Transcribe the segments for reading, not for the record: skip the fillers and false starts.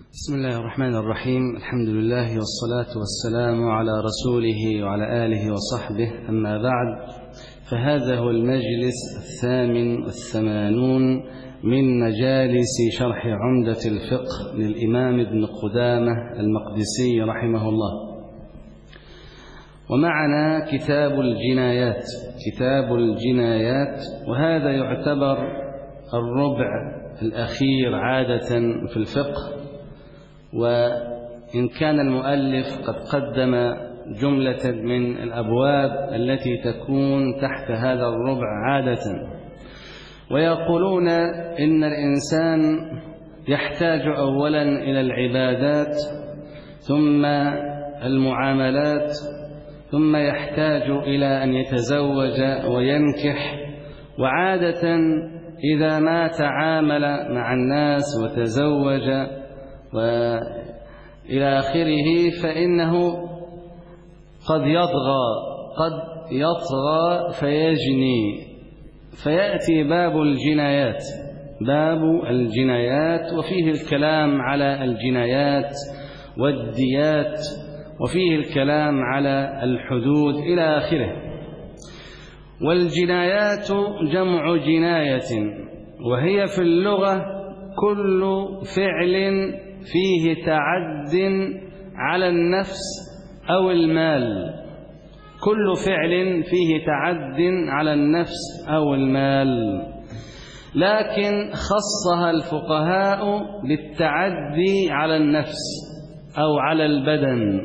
بسم الله الرحمن الرحيم. الحمد لله والصلاة والسلام على رسوله وعلى آله وصحبه، أما بعد، فهذا هو المجلس 88 من مجالس شرح عمدة الفقه للإمام ابن قدامة المقدسي رحمه الله. ومعنا كتاب الجنايات، وهذا يعتبر الربع الأخير عادة في الفقه، وإن كان المؤلف قد قدم جملة من الأبواب التي تكون تحت هذا الربع عادة. ويقولون إن الإنسان يحتاج أولا إلى العبادات، ثم المعاملات، ثم يحتاج إلى أن يتزوج وينكح، وعادة إذا ما تعامل مع الناس وتزوج وإلى آخره فإنه قد يطغى فيجني، فيأتي باب الجنايات، وفيه الكلام على الجنايات والديات، وفيه الكلام على الحدود إلى آخره. والجنايات جمع جناية، وهي في اللغة كل فعل فيه تعد على النفس أو المال، كل فعل فيه تعد على النفس أو المال، لكن خصها الفقهاء بالتعدي على النفس أو على البدن،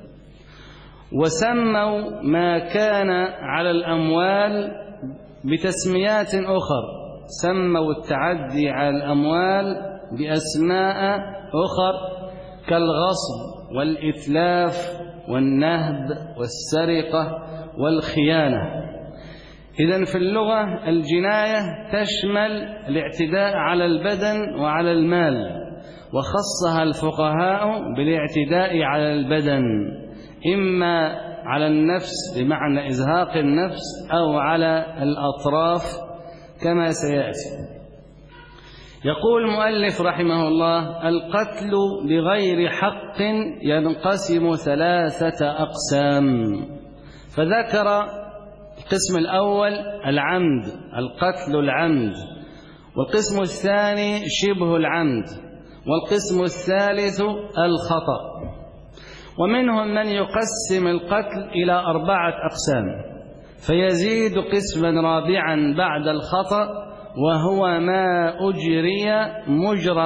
وسموا ما كان على الأموال بتسميات أخر، سموا التعدي على الأموال بأسماء أخر كالغصب والإتلاف والنهب والسرقة والخيانة. إذن في اللغة الجناية تشمل الاعتداء على البدن وعلى المال، وخصها الفقهاء بالاعتداء على البدن، إما على النفس بمعنى إزهاق النفس أو على الأطراف كما سيأتي. يقول المؤلف رحمه الله: القتل بغير حق ينقسم 3 أقسام. فذكر القسم الأول العمد، القتل العمد، والقسم الثاني شبه العمد، والقسم الثالث الخطأ. ومنهم من يقسم القتل إلى 4 أقسام، فيزيد قسما رابعا بعد الخطأ، وهو ما أجري مجرى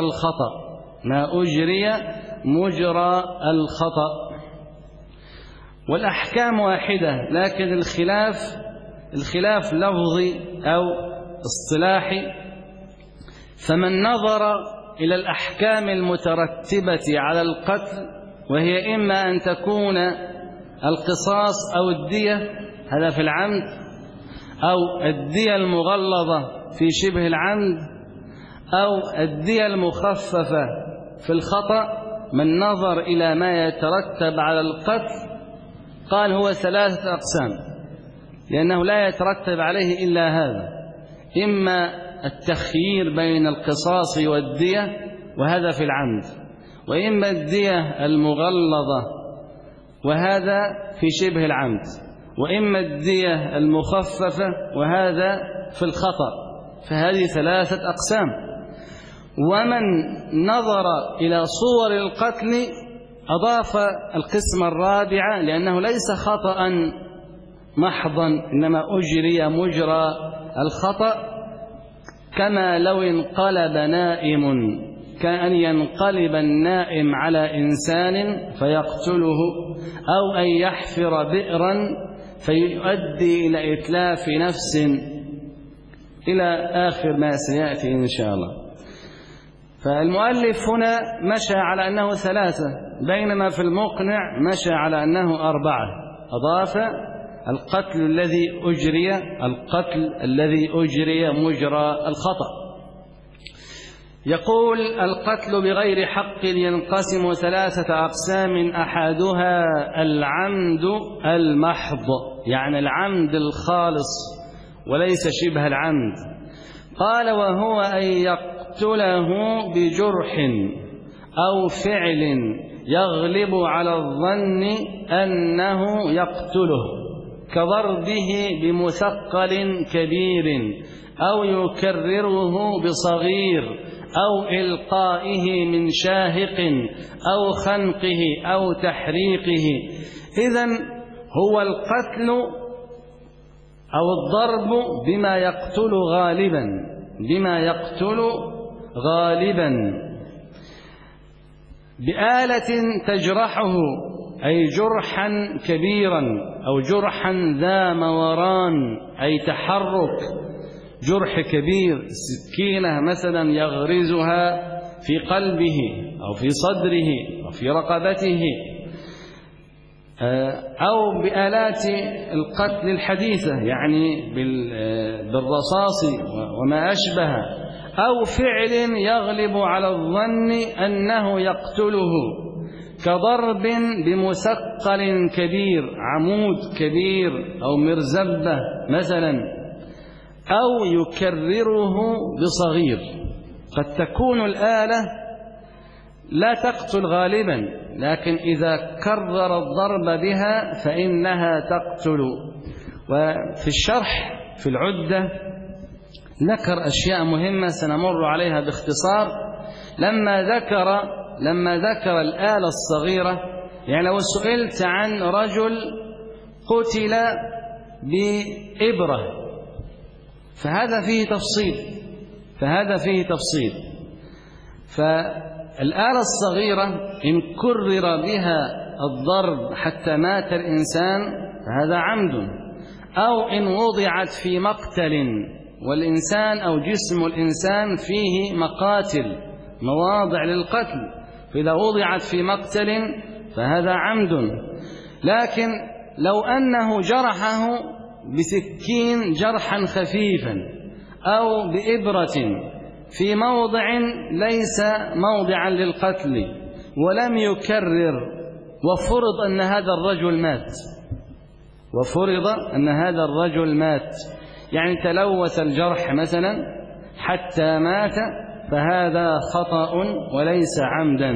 الخطأ. والأحكام واحدة، لكن الخلاف لفظي أو اصطلاحي. فمن نظر إلى الأحكام المترتبة على القتل، وهي إما أن تكون القصاص أو الدية، هذا في العمد، أو الدية المغلظة في شبه العمد، أو الدية المخففة في الخطأ. من نظر إلى ما يترتب على القتل قال هو 3 أقسام، لأنه لا يترتب عليه إلا هذا: إما التخيير بين القصاص والدية، وهذا في العمد، وإما الدية المغلظة، وهذا في شبه العمد، وإما الدية المخففة، وهذا في الخطأ. فهذه 3 أقسام. ومن نظر إلى صور القتل أضاف القسم الرابع، لأنه ليس خطأ محضا، إنما أجري مجرى الخطأ، كما لو انقلب نائم، كأن ينقلب النائم على إنسان فيقتله، أو أن يحفر بئرا فيؤدي إلى إتلاف نفس، إلى آخر ما سيأتي إن شاء الله. فالمؤلف هنا مشى على أنه 3، بينما في المقنع مشى على أنه 4. أضاف القتل الذي أجري مجرى الخطأ. يقول: القتل بغير حق ينقسم 3 أقسام، أحدها العمد المحض، يعني العمد الخالص وليس شبه العمد. قال: وهو أن يقتله بجرح أو فعل يغلب على الظن أنه يقتله كضربه بمثقل كبير أو يكرره بصغير أو إلقائه من شاهق أو خنقه أو تحريقه. إذن هو القتل أو الضرب بما يقتل غالبا بآلة تجرحه، أي جرحا كبيرا أو جرحا ذا موران، أي تحرك جرح كبير، سكينة مثلا يغرزها في قلبه أو في صدره أو في رقبته، أو بآلات القتل الحديثة يعني بالرصاص وما أشبه، أو فعل يغلب على الظن أنه يقتله كضرب بمثقل كبير، عمود كبير أو مرزبة مثلا، أو يكرره بصغير. قد تكون الآلة لا تقتل غالبا، لكن إذا كرر الضرب بها فإنها تقتل. وفي الشرح في العدة ذكر أشياء مهمة سنمر عليها باختصار. لما ذكر الآلة الصغيرة، يعني لو سئلت عن رجل قتل بإبرة فهذا فيه تفصيل. فالآلة الصغيرة إن كرر بها الضرب حتى مات الإنسان فهذا عمد، أو إن وضعت في مقتل، والإنسان أو جسم الإنسان فيه مقاتل مواضع للقتل، فإذا وضعت في مقتل فهذا عمد. لكن لو أنه جرحه بسكين جرحا خفيفا أو بإبرة في موضع ليس موضعا للقتل ولم يكرر، وفرض أن هذا الرجل مات، يعني تلوث الجرح مثلا حتى مات، فهذا خطأ وليس عمدا.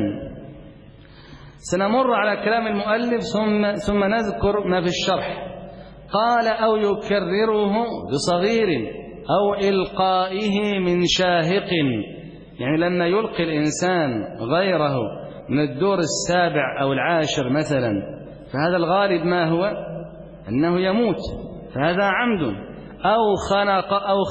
سنمر على كلام المؤلف ثم نذكر ما في الشرح. قال أو يكرره بصغير أو إلقائه من شاهق، يعني لما يلقي الإنسان غيره من الدور السابع أو العاشر مثلا، فهذا الغالب ما هو أنه يموت، فهذا عمد. أو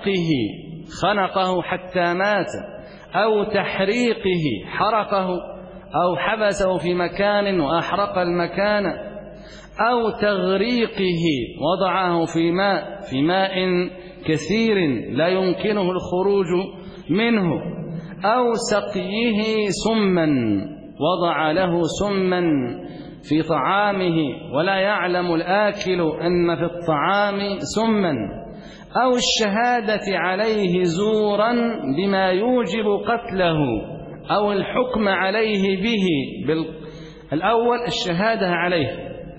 خنقه حتى مات، أو تحريقه حرقه، أو حبسه في مكان وأحرق المكان، أو تغريقه وضعه في ماء كثير لا يمكنه الخروج منه، أو سقيه سما، وضع له سما في طعامه ولا يعلم الآكل أن في الطعام سما، أو الشهادة عليه زورا بما يوجب قتله، أو الحكم عليه به الأول الشهادة عليه،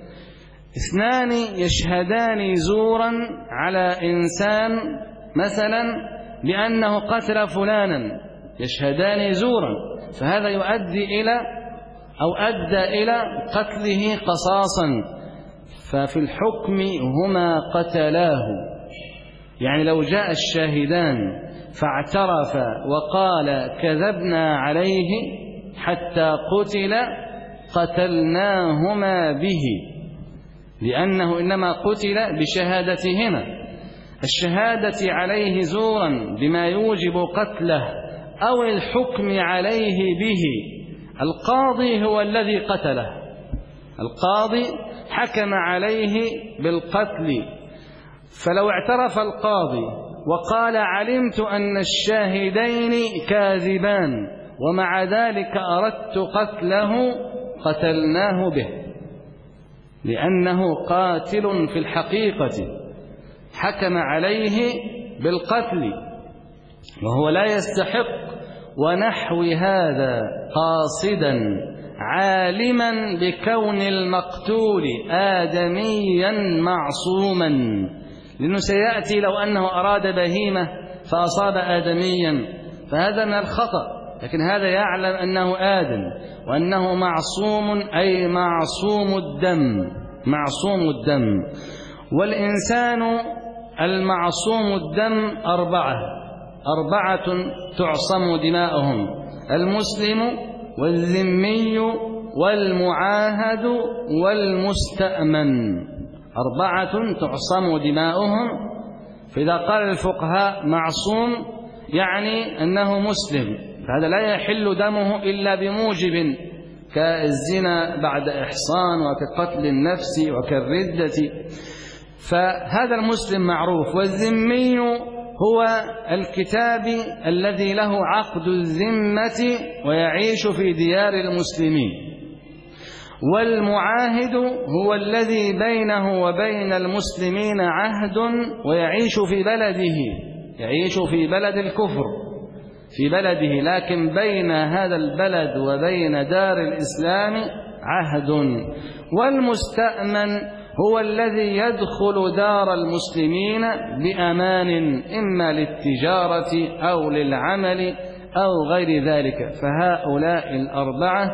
اثنان يشهدان زورا على إنسان مثلا بأنه قتل فلانا، يشهدان زورا، فهذا يؤدي إلى أو أدى إلى قتله قصاصا، ففي الحكم هما قتلاه. يعني لو جاء الشاهدان فاعترف وقال كذبنا عليه حتى قتل قتلناهما به، لأنه إنما قتل بشهادتهما، الشهادة عليه زورا بما يوجب قتله أو الحكم عليه به. القاضي هو الذي قتله، القاضي حكم عليه بالقتل، فلو اعترف القاضي وقال علمت أن الشاهدين كاذبان ومع ذلك أردت قتله قتلناه به، لأنه قاتل في الحقيقة، حكم عليه بالقتل وهو لا يستحق. ونحو هذا قاصدا عالما بكون المقتول آدميا معصوما، لأنه سيأتي لو أنه أراد بهيمة فأصاب آدميا فهذا من الخطأ، لكن هذا يعلم أنه آدم وأنه معصوم، أي معصوم الدم، معصوم الدم. والإنسان المعصوم الدم أربعة تعصم دماؤهم: المسلم والذمي والمعاهد والمستأمن. 4 تعصم دماؤهم. فإذا قال الفقهاء معصوم يعني أنه مسلم، فهذا لا يحل دمه إلا بموجب كالزنا بعد إحصان وكقتل النفس وكالردة، فهذا المسلم معروف. والذمي هو الكتابي الذي له عقد الذمة ويعيش في ديار المسلمين. والمعاهد هو الذي بينه وبين المسلمين عهد ويعيش في بلده، يعيش في بلد الكفر في بلده، لكن بين هذا البلد وبين دار الإسلام عهد. والمستأمن هو الذي يدخل دار المسلمين بأمان، إما للتجارة أو للعمل أو غير ذلك. فهؤلاء 4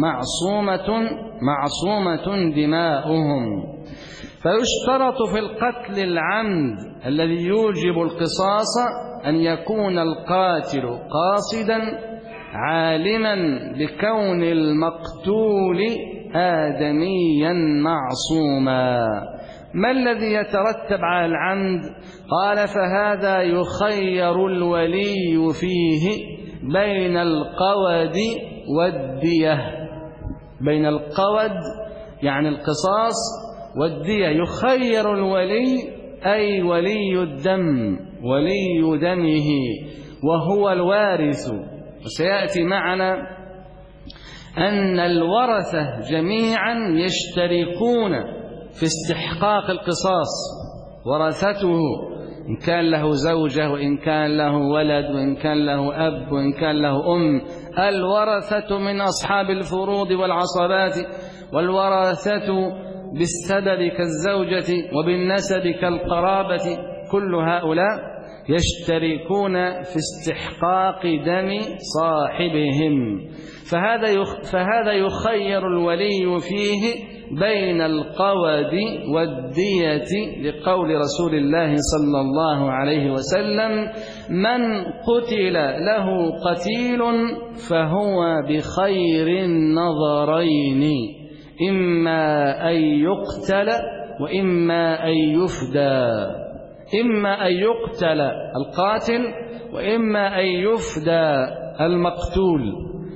معصومة دماؤهم. فيشترط في القتل العمد الذي يوجب القصاص أن يكون القاتل قاصدا عالما بكون المقتول آدميا معصوما. ما الذي يترتب على العمد؟ قال: فهذا يخير الولي فيه بين القود والدية. بين القود يعني القصاص والدية، يخير الولي أي ولي الدم، ولي دمه وهو الوارث. وسيأتي معنا أن الورثة جميعا يشتركون في استحقاق القصاص، ورثته إن كان له زوجة وإن كان له ولد وإن كان له أب وإن كان له أم. الورثة من أصحاب الفروض والعصبات، والورثة بالسبب كالزوجة وبالنسب كالقرابة، كل هؤلاء يشتركون في استحقاق دم صاحبهم. فهذا يخير الولي فيه بين القود والدية، لقول رسول الله صلى الله عليه وسلم: من قتل له قتيل فهو بخير النظرين، إما أن يقتل وإما أن يفدى. إما أن يقتل القاتل وإما أن يفدى المقتول.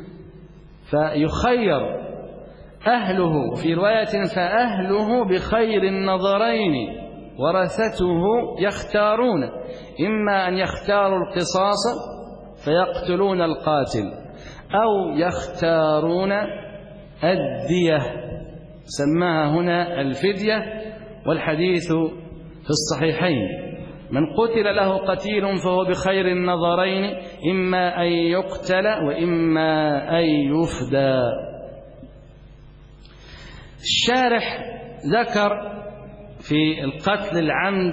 فيخير أهله، في رواية فأهله بخير النظرين، ورثته يختارون: إما أن يختاروا القصاص فيقتلون القاتل، أو يختارون الدية، سماها هنا الفدية، والحديث في الصحيحين: من قتل له قتيل فهو بخير النظرين، إما أن يقتل وإما أن يفدى. الشارح ذكر في القتل العمد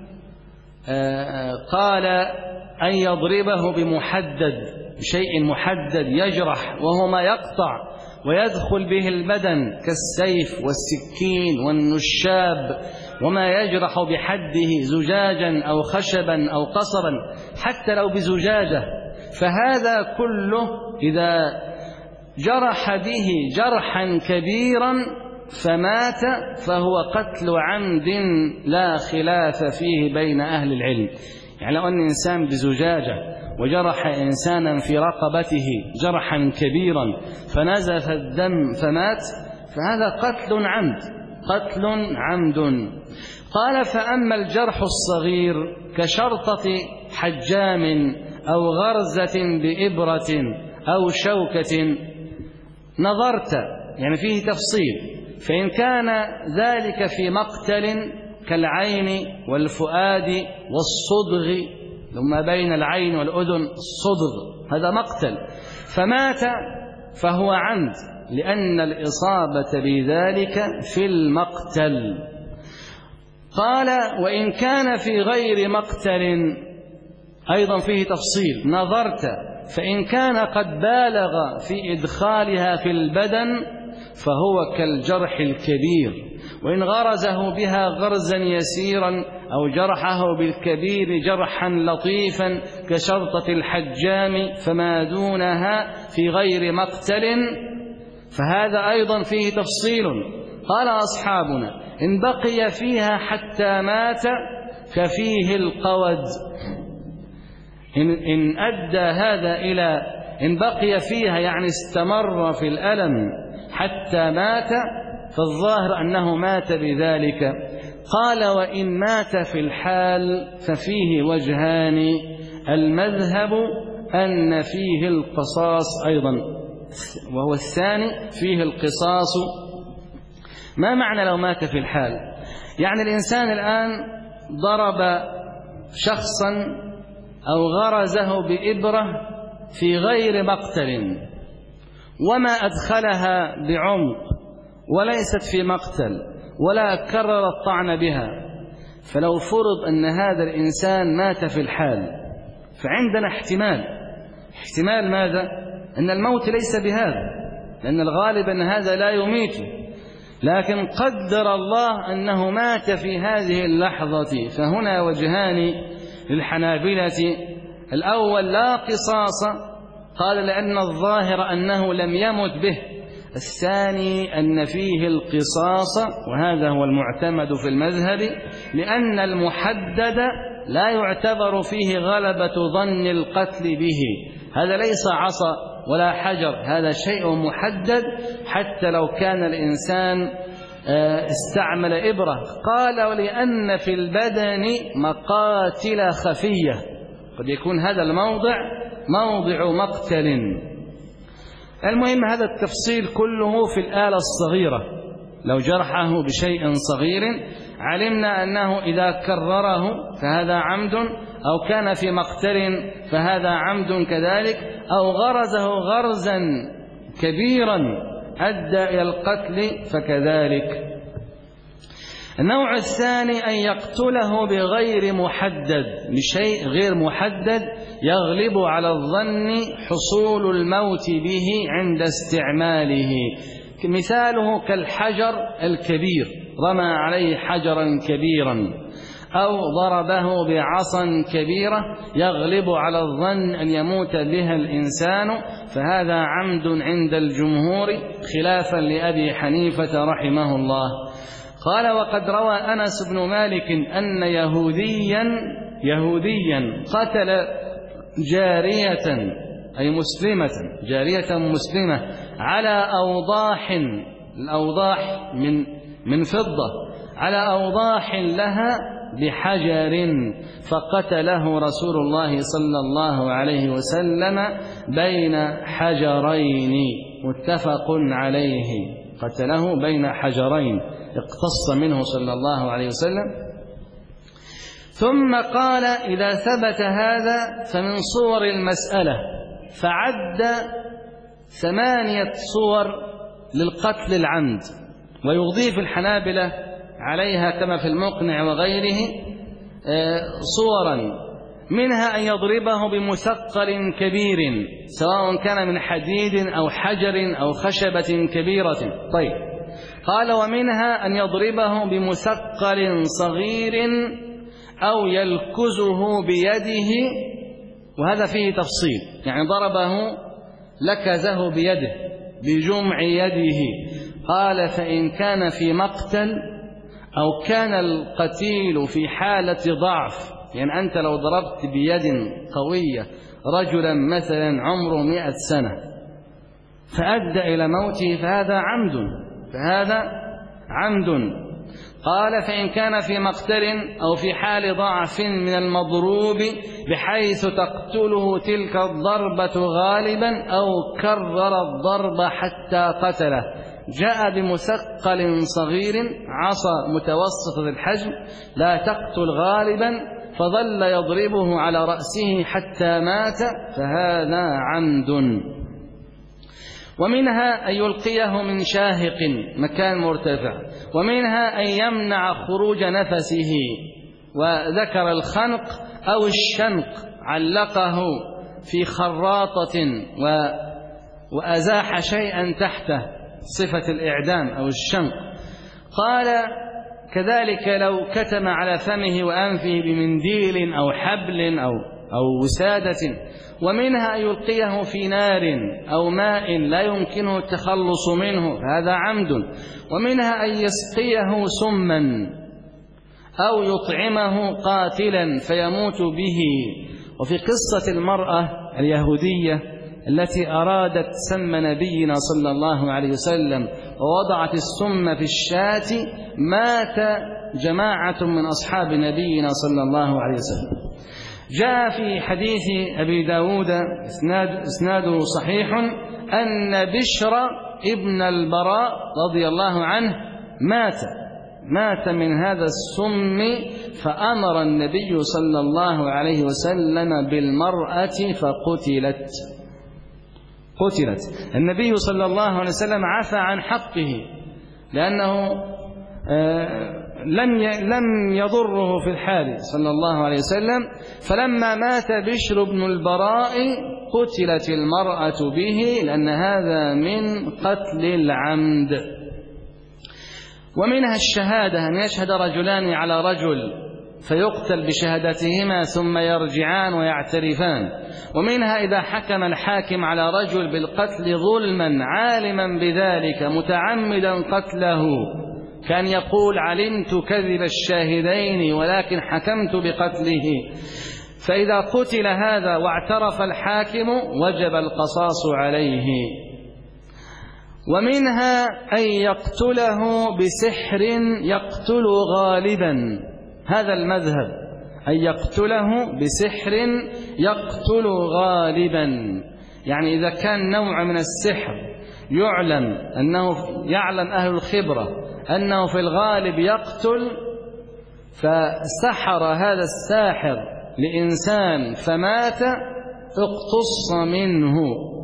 قال: أن يضربه بمحدد، بشيء محدد يجرح، وهو ما يقطع ويدخل به البدن كالسيف والسكين والنشاب، وما يجرح بحده زجاجا أو خشبا أو قصبا، حتى لو بزجاجة. فهذا كله إذا جرح به جرحا كبيرا فمات فهو قتل عمد لا خلاف فيه بين أهل العلم. يعني لو أن إنسان بزجاجة وجرح إنسانا في رقبته جرحا كبيرا فنزف الدم فمات، فهذا قتل عمد، قتل عمد. قال: فأما الجرح الصغير كشرطة حجام أو غرزة بإبرة أو شوكة نظرت، يعني فيه تفصيل، فإن كان ذلك في مقتل كالعين والفؤاد والصدغ، ثم بين العين والأذن الصدغ، هذا مقتل، فمات فهو عمد، لأن الإصابة بذلك في المقتل. قال: وإن كان في غير مقتل أيضا فيه تفصيل، نظرت، فإن كان قد بالغ في إدخالها في البدن فهو كالجرح الكبير، وإن غرزه بها غرزا يسيرا أو جرحه بالكبير جرحا لطيفا كشرطة الحجام فما دونها في غير مقتل فهذا أيضا فيه تفصيل. قال أصحابنا: إن بقي فيها حتى مات ففيه القود. إن أدى هذا إلى إن بقي فيها يعني استمر في الألم حتى مات فالظاهر أنه مات بذلك. قال: وإن مات في الحال ففيه وجهان، المذهب أن فيه القصاص أيضا، وهو الثاني فيه القصاص. ما معنى لو مات في الحال؟ يعني الإنسان الآن ضرب شخصا أو غرزه بإبرة في غير مقتل وما أدخلها بعمق وليست في مقتل ولا كرر الطعن بها، فلو فرض أن هذا الإنسان مات في الحال فعندنا احتمال ماذا؟ أن الموت ليس بهذا، لأن الغالب أن هذا لا يميت، لكن قدر الله أنه مات في هذه اللحظة. فهنا وجهان للحنابلة: الأول لا قصاص، قال لأن الظاهر أنه لم يمت به. الثاني أن فيه القصاص، وهذا هو المعتمد في المذهب، لأن المحدد لا يعتبر فيه غلبة ظن القتل به. هذا ليس عصا ولا حجر، هذا شيء محدد حتى لو كان الإنسان استعمل إبرة. قال: ولأن في البدن مقاتل خفية، قد يكون هذا الموضع موضع مقتل. المهم هذا التفصيل كله في الآلة الصغيرة. لو جرحه بشيء صغير علمنا أنه إذا كرره فهذا عمد، أو كان في مقتل فهذا عمد كذلك، أو غرزه غرزا كبيرا أدى إلى القتل فكذلك. النوع الثاني أن يقتله بغير محدد، بشيء غير محدد يغلب على الظن حصول الموت به عند استعماله. مثاله كالحجر الكبير، رمى عليه حجرا كبيرا أو ضربه بعصا كبيرة يغلب على الظن أن يموت بها الإنسان، فهذا عمد عند الجمهور خلافا لأبي حنيفة رحمه الله. قال: وقد روى أنس بن مالك أن يهوديا قتل جارية، أي مسلمة، جارية مسلمة، على أوضاح، الأوضاح من فضة، على أوضاح لها بحجر، فقتله رسول الله صلى الله عليه وسلم بين حجرين، متفق عليه، قتله بين حجرين اقتص منه صلى الله عليه وسلم. ثم قال: إذا ثبت هذا فمن صور المسألة، فعد 8 صور للقتل العمد، ويضيف الحنابلة عليها كما في المقنع وغيره صورا، منها أن يضربه بمثقل كبير سواء كان من حديد أو حجر أو خشبة كبيرة. طيب، قال: ومنها أن يضربه بمثقل صغير أو يلكزه بيده، وهذا فيه تفصيل، يعني ضربه لكزه بيده بجمع يده. قال: فإن كان في مقتل أو كان القتيل في حالة ضعف، يعني أنت لو ضربت بيد قوية رجلا مثلا عمره 100 سنة فأدى إلى موته فهذا عمد. قال: فإن كان في مقتل أو في حال ضعف من المضروب بحيث تقتله تلك الضربة غالبا أو كرر الضرب حتى قتله، جاء بمثقل صغير، عصا متوسطة الحجم لا تقتل غالبا، فظل يضربه على رأسه حتى مات، فهذا عمد. ومنها أن يلقيه من شاهق مكان مرتفع، ومنها أن يمنع خروج نفسه، وذكر الخنق أو الشنق علقه في خراطة وأزاح شيئا تحته، صفة الإعدام أو الشنق. قال كذلك لو كتم على فمه وأنفه بمنديل أو حبل أو وسادة. ومنها أن يلقيه في نار أو ماء لا يمكنه التخلص منه، هذا عمد. ومنها أن يسقيه سما أو يطعمه قاتلا فيموت به. وفي قصة المرأة اليهودية التي أرادت سم نبينا صلى الله عليه وسلم ووضعت السم في الشاة، مات جماعة من أصحاب نبينا صلى الله عليه وسلم. جاء في حديث أبي داود إسناده صحيح أن بشر ابن البراء رضي الله عنه مات من هذا السم، فأمر النبي صلى الله عليه وسلم بالمرأة فقتلت. النبي صلى الله عليه وسلم عفى عن حقه لأنه لم يضره في الحال صلى الله عليه وسلم. فلما مات بشر بن البراء قتلت المرأة به، لأن هذا من قتل العمد. ومنها الشهادة، أن يشهد رجلان على رجل فيقتل بشهادتهما ثم يرجعان ويعترفان. ومنها إذا حكم الحاكم على رجل بالقتل ظلما عالما بذلك متعمدا قتله، كان يقول علمت كذب الشاهدين ولكن حكمت بقتله، فإذا قتل هذا واعترف الحاكم وجب القصاص عليه. ومنها أن يقتله بسحر يقتل غالبا، هذا المذهب، أن يقتله بسحر يقتل غالبا، يعني إذا كان نوع من السحر يعلم أهل الخبرة أنه في الغالب يقتل، فسحر هذا الساحر لإنسان فمات اقتص منه.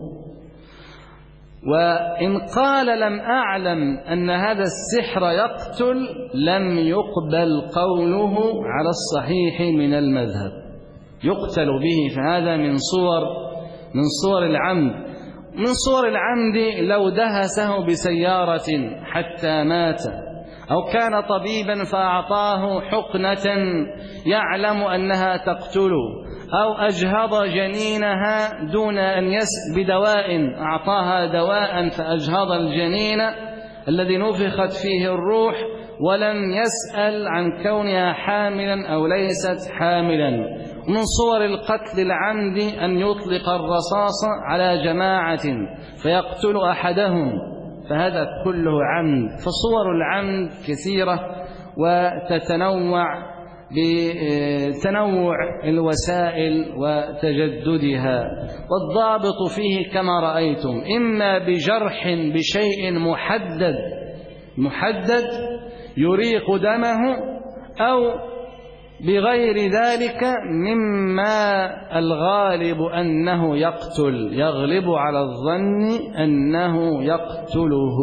وإن قال لم أعلم أن هذا السحر يقتل لم يقبل قوله على الصحيح من المذهب، يقتل به، فهذا من صور العمد. من صور العمد لو دهسه بسيارة حتى مات، أو كان طبيبا فأعطاه حقنة يعلم أنها تقتل، أو أجهض جنينها دون أن بدواء، أعطاها دواء فأجهض الجنين الذي نفخت فيه الروح ولم يسأل عن كونها حاملا أو ليست حاملا. من صور القتل العمد أن يطلق الرصاص على جماعة فيقتل أحدهم، فهذا كله عمد. فصور العمد كثيرة وتتنوع بتنوع الوسائل وتجددها، والضابط فيه كما رأيتم إما بجرح بشيء محدد يريق دمه، أو بغير ذلك مما الغالب أنه يقتل، يغلب على الظن أنه يقتله.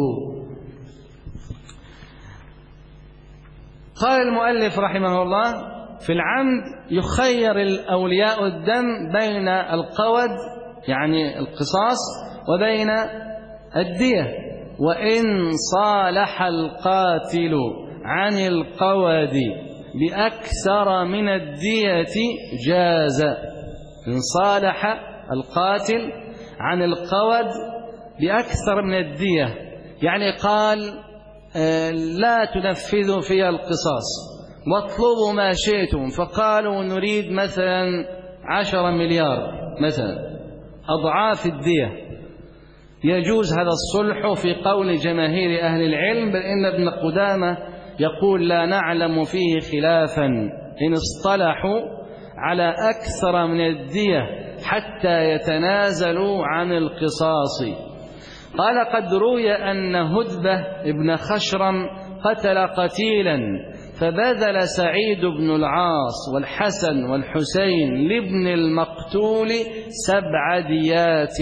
قال المؤلف رحمه الله: في العمد يخير الأولياء الدم بين القود يعني القصاص وبين الدية، وإن صالح القاتل عن القود بأكثر من الدية جاز. إن صالح القاتل عن القود بأكثر من الدية، يعني قال لا تنفذوا في القصاص واطلبوا ما شئتم، فقالوا نريد مثلا 10 مليار مثلا أضعاف الدية، يجوز هذا الصلح في قول جماهير أهل العلم، بل إن ابن قدامة يقول لا نعلم فيه خلافا إن اصطلحوا على أكثر من الدية حتى يتنازلوا عن القصاص. قال: قد روي أن هدبة ابن خشرم قتل قتيلا، فبذل سعيد بن العاص والحسن والحسين لابن المقتول 7 ديات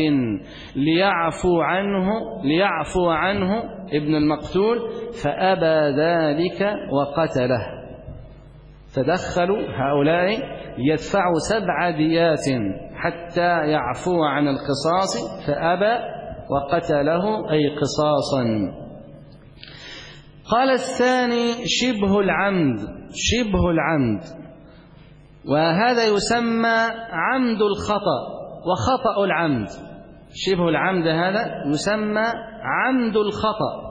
ليعفو عنه ابن المقتول، فأبى ذلك وقتله. تدخلوا هؤلاء يدفع 7 ديات حتى يعفو عن القصاص، فأبى وقتله أي قصاصا. قال الثاني شبه العمد. شبه العمد، وهذا يسمى عمد الخطأ وخطأ العمد. شبه العمد هذا يسمى عمد الخطأ،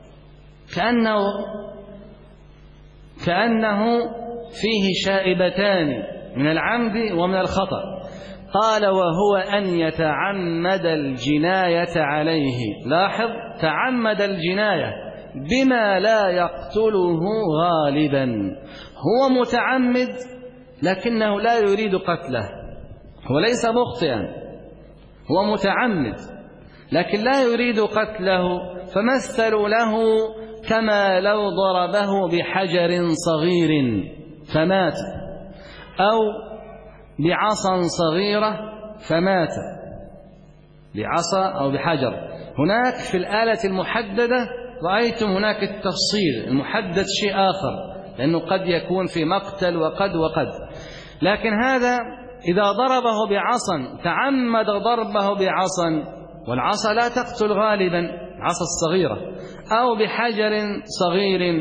كأنه فيه شائبتان من العمد ومن الخطأ. قال وهو أن يتعمد الجناية عليه. لاحظ، تعمد الجناية بما لا يقتله غالبا. هو متعمد لكنه لا يريد قتله، هو ليس مخطئا، هو متعمد لكن لا يريد قتله، فمثلوا له كما لو ضربه بحجر صغير فمات، أو بعصا صغيرة فمات، بعصا أو بحجر. هناك في الآلة المحددة رأيتم هناك التفصيل، المحدد شيء آخر، لأنه قد يكون في مقتل وقد، لكن هذا إذا ضربه بعصا، تعمد ضربه بعصا، والعصا لا تقتل غالبا، العصا الصغيرة، أو بحجر صغير،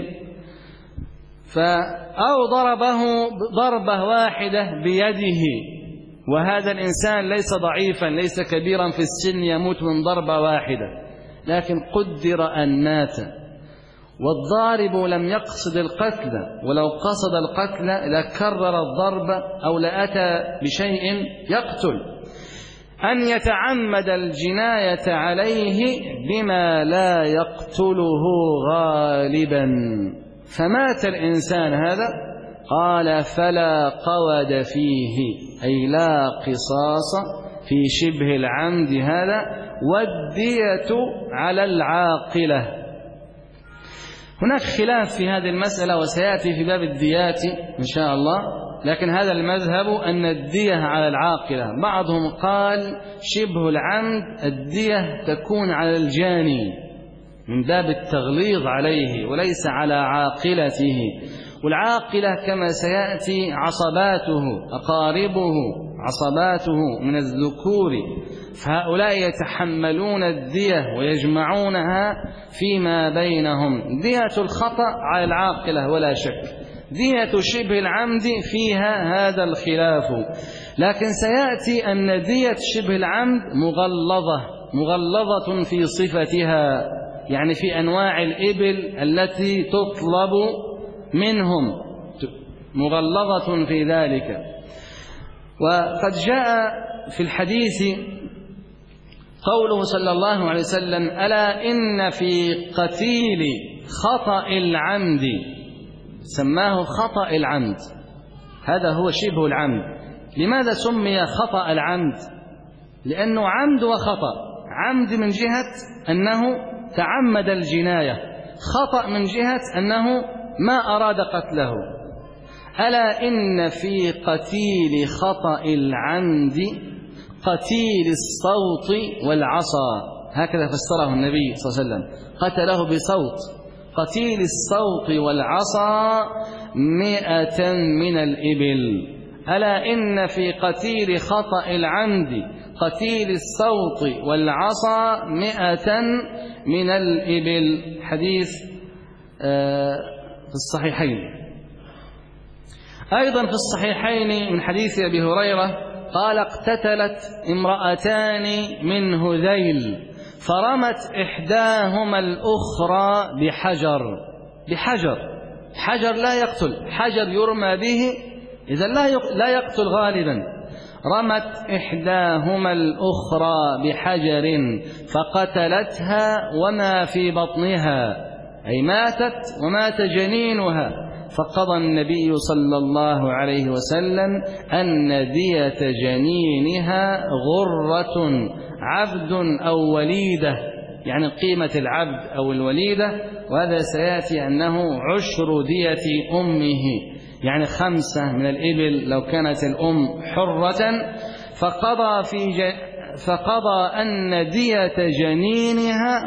أو ضربه ضربة واحدة بيده، وهذا الإنسان ليس ضعيفا ليس كبيرا في السن يموت من ضربة واحدة، لكن قدر أن مات، والضارب لم يقصد القتل، ولو قصد القتل لكرر الضرب أو لأتى بشيء يقتل. أن يتعمد الجناية عليه بما لا يقتله غالبا، فمات الإنسان هذا. قال فلا قود فيه، أي لا قصاص في شبه العمد هذا، والدية على العاقلة. هناك خلاف في هذه المسألة وسيأتي في باب الديات إن شاء الله، لكن هذا المذهب أن الدية على العاقلة. بعضهم قال شبه العمد الدية تكون على الجاني من باب التغليظ عليه وليس على عاقلته، والعاقلة كما سيأتي عصباته، أقاربه، عصباته من الذكور، فهؤلاء يتحملون الدية ويجمعونها فيما بينهم. دية الخطأ على العاقلة ولا شك، دية شبه العمد فيها هذا الخلاف، لكن سيأتي أن دية شبه العمد مغلظة في صفتها، يعني في أنواع الإبل التي تطلب منهم، مغلظة في ذلك. وقد جاء في الحديث قوله صلى الله عليه وسلم ألا إن في قتيل خطأ العمد، سماه خطأ العمد، هذا هو شبه العمد. لماذا سمي خطأ العمد؟ لأنه عمد وخطأ، عمد من جهة أنه تعمد الجناية، خطأ من جهة أنه ما أراد قتله. ألا إن في قتيل خطأ العمد قتيل الصوت والعصا، هكذا فسره النبي صلى الله عليه وسلم، قتله بصوت، قتيل الصوت والعصا 100 من الإبل. ألا إن في قتيل خطأ العمد قتيل الصوت والعصا 100 من الإبل. حديث في الصحيحين. أيضا في الصحيحين من حديث أبي هريرة قال اقتتلت امرأتان من هذيل فرمت إحداهما الأخرى بحجر حجر لا يقتل، حجر يرمى به إذا لا يقتل غالبا. رمت إحداهما الأخرى بحجر فقتلتها وما في بطنها، أي ماتت ومات جنينها. فقضى النبي صلى الله عليه وسلم أن دية جنينها غرة عبد أو وليدة، يعني قيمة العبد أو الوليدة، وهذا سيأتي أنه عشر دية أمه، يعني 5 من الإبل لو كانت الأم حرة. فقضى أن دية جنينها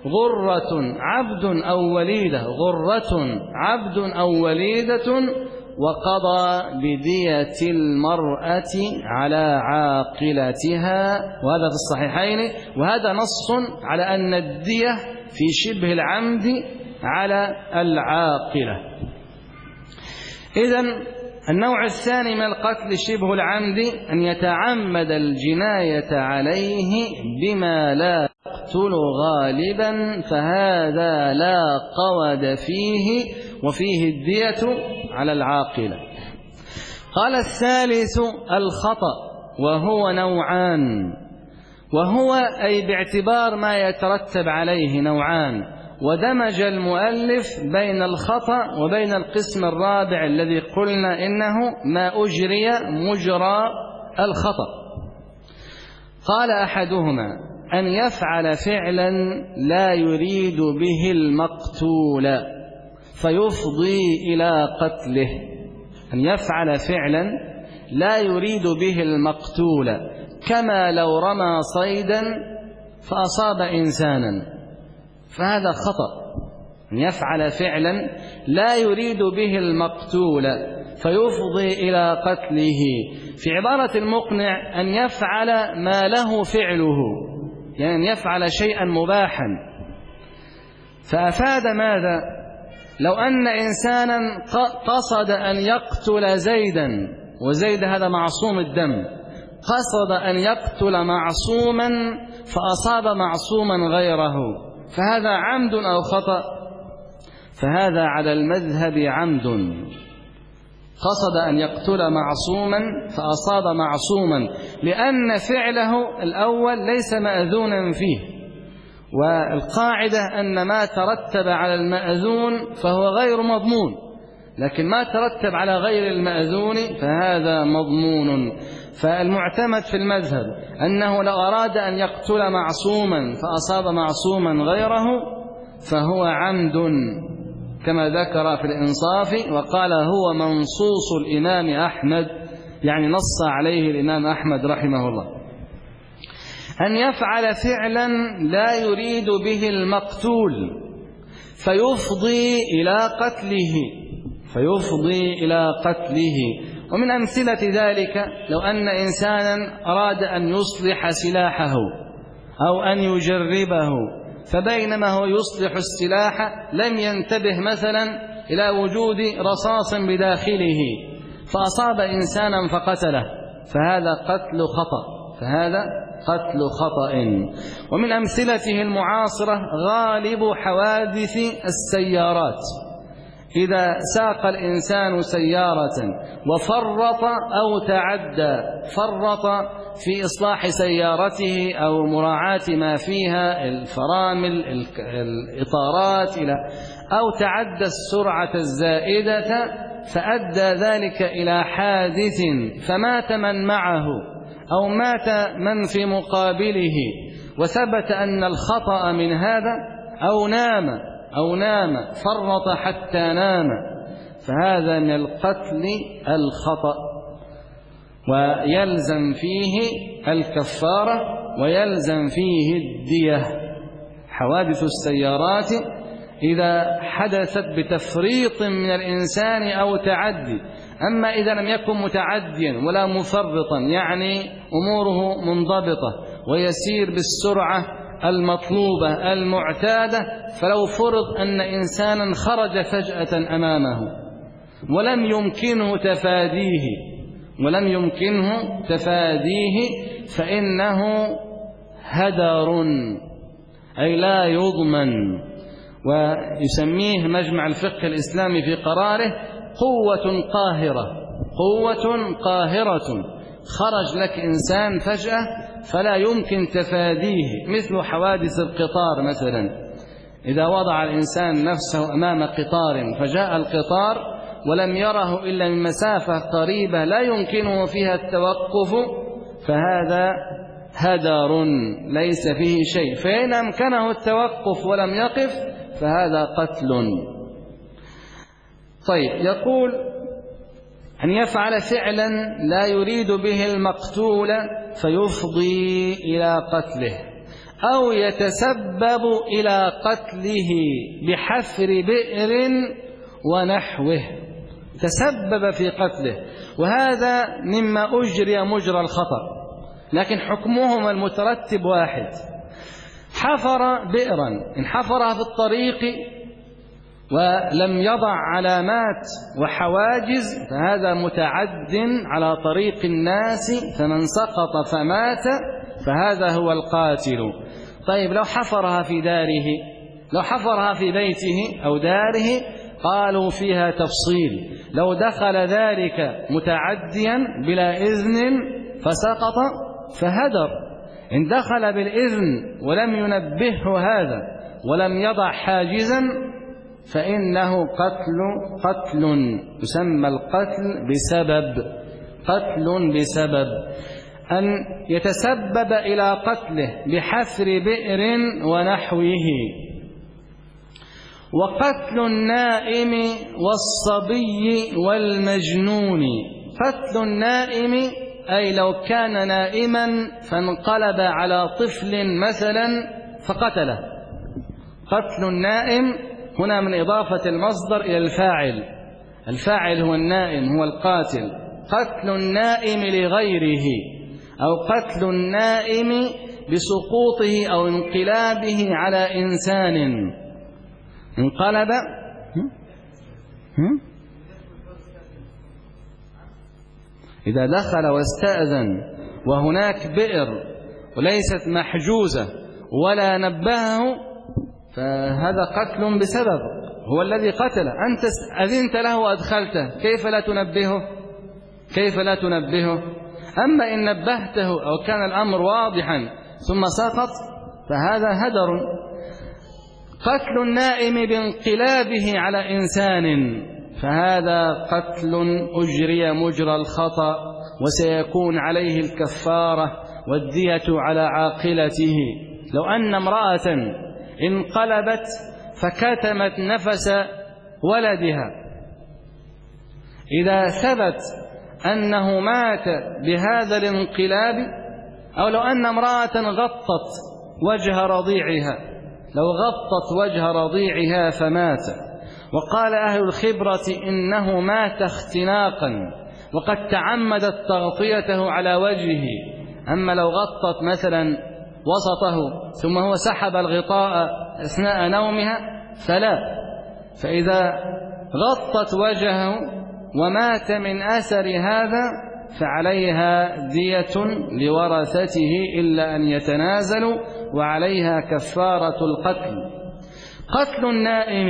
غرة عبد أو وليدة، غرة عبد أو وليدة، وقضى بدية المرأة على عاقلتها، وهذا في الصحيحين. وهذا نص على أن الدية في شبه العمد على العاقلة. إذن النوع الثاني من القتل شبه العمد أن يتعمد الجناية عليه بما لا يقتل غالبا، فهذا لا قود فيه وفيه الدية على العاقلة. قال الثالث الخطأ، وهو نوعان، وهو أي باعتبار ما يترتب عليه نوعان، ودمج المؤلف بين الخطأ وبين القسم الرابع الذي قلنا إنه ما أجري مجرى الخطأ. قال أحدهما أن يفعل فعلا لا يريد به المقتول فيفضي إلى قتله. أن يفعل فعلا لا يريد به المقتول، كما لو رمى صيدا فأصاب إنسانا، فهذا خطأ. أن يفعل فعلا لا يريد به المقتول فيفضي إلى قتله. في عبارة المقنع أن يفعل ما له فعله، يعني أن يفعل شيئا مباحا. فأفاد ماذا؟ لو أن إنسانا قصد أن يقتل زيدا، وزيد هذا معصوم الدم، قصد أن يقتل معصوما فأصاب معصوما غيره، فهذا عمد أو خطأ؟ فهذا على المذهب عمد. قصد أن يقتل معصوما فأصاب معصوما، لأن فعله الأول ليس مأذونا فيه، والقاعدة أن ما ترتب على المأذون فهو غير مضمون، لكن ما ترتب على غير المأذون فهذا مضمون. فالمعتمد في المذهب أنه لو أراد أن يقتل معصوما فأصاب معصوما غيره فهو عمد، كما ذكر في الإنصاف وقال هو منصوص الإمام أحمد، يعني نص عليه الإمام أحمد رحمه الله. أن يفعل فعلا لا يريد به المقتول فيفضي إلى قتله، فيفضي إلى قتله. ومن أمثلة ذلك لو أن إنسانا أراد أن يصلح سلاحه أو أن يجربه، فبينما هو يصلح السلاح لم ينتبه مثلا إلى وجود رصاص بداخله فأصاب إنسانا فقتله، فهذا قتل خطأ، فهذا قتل خطأ. ومن أمثلته المعاصرة غالب حوادث السيارات، إذا ساق الإنسان سيارة وفرط أو تعدى، فرط في إصلاح سيارته أو مراعاة ما فيها الفرامل الإطارات أو تعدى السرعة الزائدة، فأدى ذلك إلى حادث فمات من معه أو مات من في مقابله، وثبت أن الخطأ من هذا، أو نام فرط حتى نام، فهذا من القتل الخطأ، ويلزم فيه الكفارة ويلزم فيه الدية. حوادث السيارات إذا حدثت بتفريط من الإنسان أو تعدي، أما إذا لم يكن متعديا ولا مفرطا، يعني أموره منضبطة ويسير بالسرعة المطلوبة المعتادة، فلو فرض أن إنسانا خرج فجأة أمامه ولم يمكنه تفاديه فإنه هدر، أي لا يضمن. ويسميه مجمع الفقه الإسلامي في قراره قوة قاهرة، خرج لك إنسان فجأة فلا يمكن تفاديه، مثل حوادث القطار مثلا، إذا وضع الإنسان نفسه أمام قطار فجاء القطار ولم يره إلا من مسافة قريبة لا يمكنه فيها التوقف، فهذا هدر ليس فيه شيء، فإن أمكنه التوقف ولم يقف فهذا قتل. طيب، يقول أن يفعل فعلا لا يريد به المقتول فيفضي إلى قتله، أو يتسبب إلى قتله بحفر بئر ونحوه. تسبب في قتله، وهذا مما أجري مجرى الخطأ، لكن حكمهما المترتب واحد. حفر بئرا، إن حفرها في الطريق ولم يضع علامات وحواجز فهذا متعد على طريق الناس، فمن سقط فمات فهذا هو القاتل. طيب لو حفرها في داره، لو حفرها في بيته أو داره، قالوا فيها تفصيل. لو دخل ذلك متعديا بلا إذن فسقط فهدر، إن دخل بالإذن ولم ينبهه هذا ولم يضع حاجزا فإنه قتل يسمى القتل بسبب أن يتسبب إلى قتله بحفر بئر ونحوه. وقتل النائم والصبي والمجنون. قتل النائم أي لو كان نائما فانقلب على طفل مثلا فقتله. قتل النائم هنا من إضافة المصدر إلى الفاعل، الفاعل هو النائم هو القاتل. قتل النائم لغيره، أو قتل النائم بسقوطه أو انقلابه على إنسان. انقلب إذا دخل واستأذن وهناك بئر وليست محجوزة ولا نبهه فهذا قتل بسبب، هو الذي قتله، أنت أذنت له وأدخلته، كيف لا تنبهه؟ أما إن نبهته أو كان الأمر واضحا ثم سقط فهذا هدر. قتل النائم بانقلابه على إنسان فهذا قتل أجري مجرى الخطأ، وسيكون عليه الكفارة والدية على عاقلته. لو أن امرأة انقلبت فكتمت نفس ولدها، إذا ثبت أنه مات بهذا الانقلاب، أو لو أن امرأة غطت وجه رضيعها، لو غطت وجه رضيعها فمات، وقال أهل الخبرة إنه مات اختناقا وقد تعمدت تغطيته على وجهه. أما لو غطت مثلا وسطه ثم هو سحب الغطاء أثناء نومها فلا، فإذا غطت وجهه ومات من أثر هذا فعليها دية لورثته إلا أن يتنازلوا، وعليها كفارة القتل. قتل النائم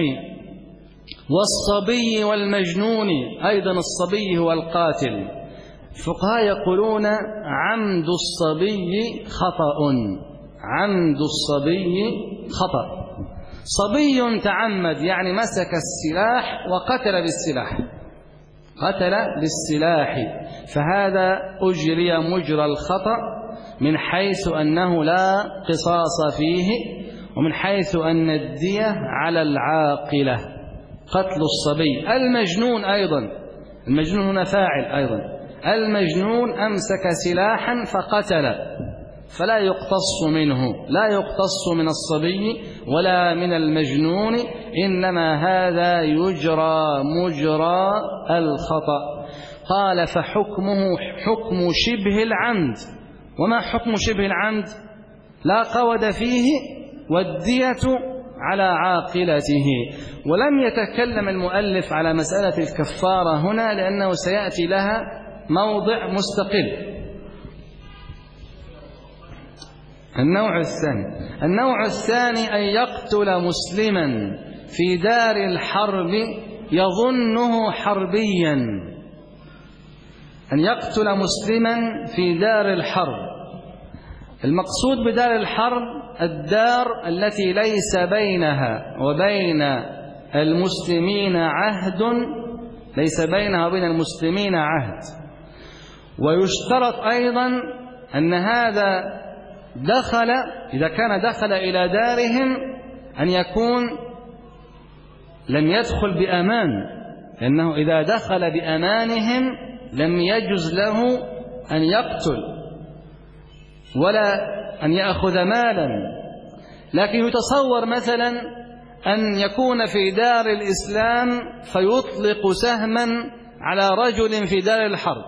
والصبي والمجنون، أيضا الصبي هو القاتل. الفقهاء يقولون عمد الصبي خطأ، عمد الصبي خطأ. صبي تعمد يعني مسك السلاح وقتل بالسلاح، قتل بالسلاح، فهذا أجري مجرى الخطأ من حيث أنه لا قصاص فيه، ومن حيث أن الدية على العاقلة. قتل الصبي. المجنون أيضا، المجنون هنا فاعل أيضا، المجنون أمسك سلاحا فقتل فلا يقتص منه، لا يقتص من الصبي ولا من المجنون، إنما هذا يجرى مجرى الخطأ. قال فحكمه حكم شبه العمد. وما حكم شبه العمد؟ لا قود فيه والدية على عاقلته. ولم يتكلم المؤلف على مسألة الكفارة هنا لأنه سيأتي لها موضع مستقل. النوع الثاني أن يقتل مسلما في دار الحرب يظنه حربيا. أن يقتل مسلما في دار الحرب. المقصود بدار الحرب الدار التي ليس بينها وبين المسلمين عهد، ليس بينها وبين المسلمين عهد. ويشترط أيضا أن هذا دخل، إذا كان دخل إلى دارهم أن يكون لم يدخل بأمان، لأنه إذا دخل بأمانهم لم يجز له أن يقتل ولا أن يأخذ مالا. لكن يتصور مثلا أن يكون في دار الإسلام فيطلق سهما على رجل في دار الحرب،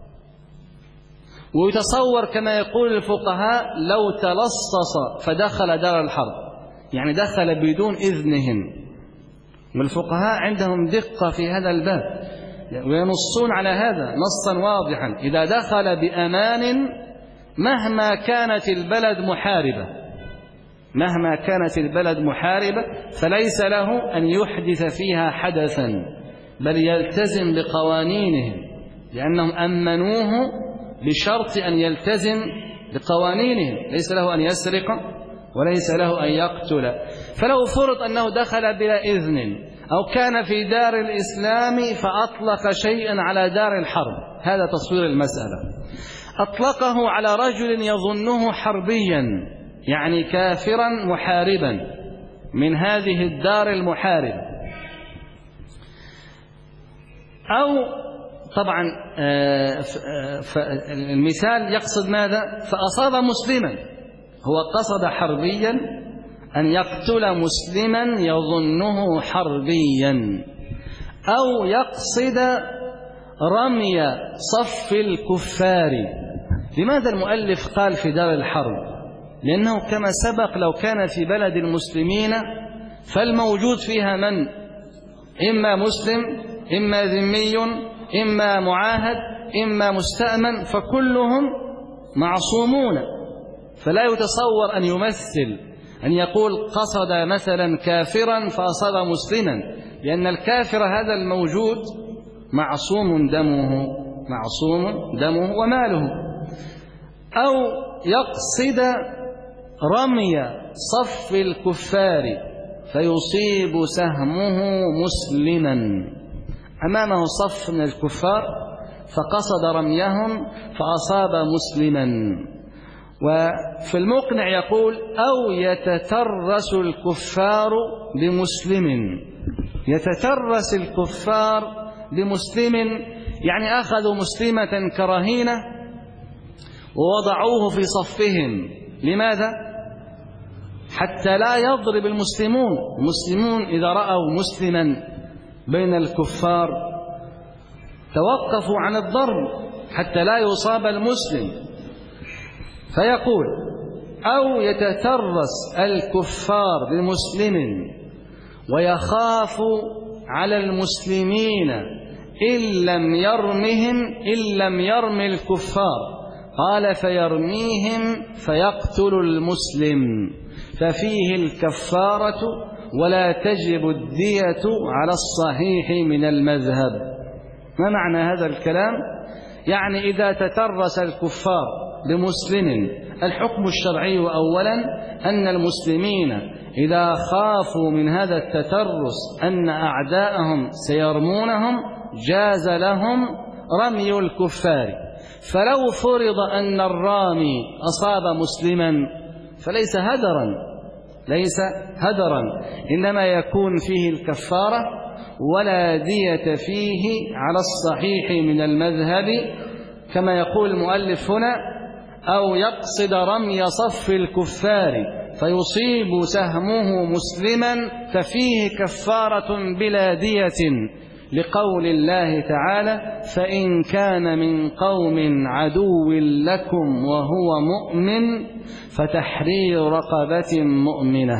ويتصور كما يقول الفقهاء لو تلصص فدخل دار الحرب، يعني دخل بدون إذنهم، والفقهاء عندهم دقة في هذا الباب وينصون على هذا نصا واضحا: إذا دخل بأمان مهما كانت البلد محاربة فليس له أن يحدث فيها حدثا، بل يلتزم بقوانينهم، لأنهم أمنوه بشرط أن يلتزم بقوانينهم، ليس له أن يسرق وليس له أن يقتل. فلو فرض أنه دخل بلا إذن أو كان في دار الإسلام فأطلق شيئا على دار الحرب، هذا تصوير المسألة، أطلقه على رجل يظنه حربيا، يعني كافرا محاربا من هذه الدار المحاربة، أو طبعا المثال يقصد ماذا؟ فأصاب مسلما، هو قصد حربيا أن يقتل مسلما يظنه حربيا، أو يقصد رمي صف الكفار. لماذا المؤلف قال في دار الحرب؟ لأنه كما سبق لو كان في بلد المسلمين فالموجود فيها من؟ إما مسلم، إما ذمي، إما معاهد، إما مستأمن، فكلهم معصومون، فلا يتصور أن يمثل أن يقول قصد مثلا كافرا فأصاب مسلما، لأن الكافر هذا الموجود معصوم دمه وماله. أو يقصد رمي صف الكفار فيصيب سهمه مسلما، أمامه صف من الكفار فقصد رميهم فأصاب مسلما. وفي المقنع يقول: أو يتترس الكفار بمسلم، يعني أخذوا مسلمة كرهينة ووضعوه في صفهم. لماذا؟ حتى لا يضرب المسلمون إذا رأوا مسلما بين الكفار توقفوا عن الضرب حتى لا يصاب المسلم. فيقول: أو يتترس الكفار بمسلم ويخاف على المسلمين إن لم يرم الكفار، قال: فيرميهم فيقتل المسلم، ففيه الكفارة ولا تجب الدية على الصحيح من المذهب. ما معنى هذا الكلام؟ يعني إذا تترس الكفار بمسلم، الحكم الشرعي أولا أن المسلمين إذا خافوا من هذا التترس أن أعداءهم سيرمونهم جاز لهم رمي الكفار. فلو فرض أن الرامي أصاب مسلما فليس هدرا، إنما يكون فيه الكفارة ولا دية فيه على الصحيح من المذهب، كما يقول المؤلف هنا: أو يقصد رمي صف الكفار فيصيب سهمه مسلما ففيه كفارة بلا دية، لقول الله تعالى: فإن كان من قوم عدو لكم وهو مؤمن فتحرير رقبة مؤمنة.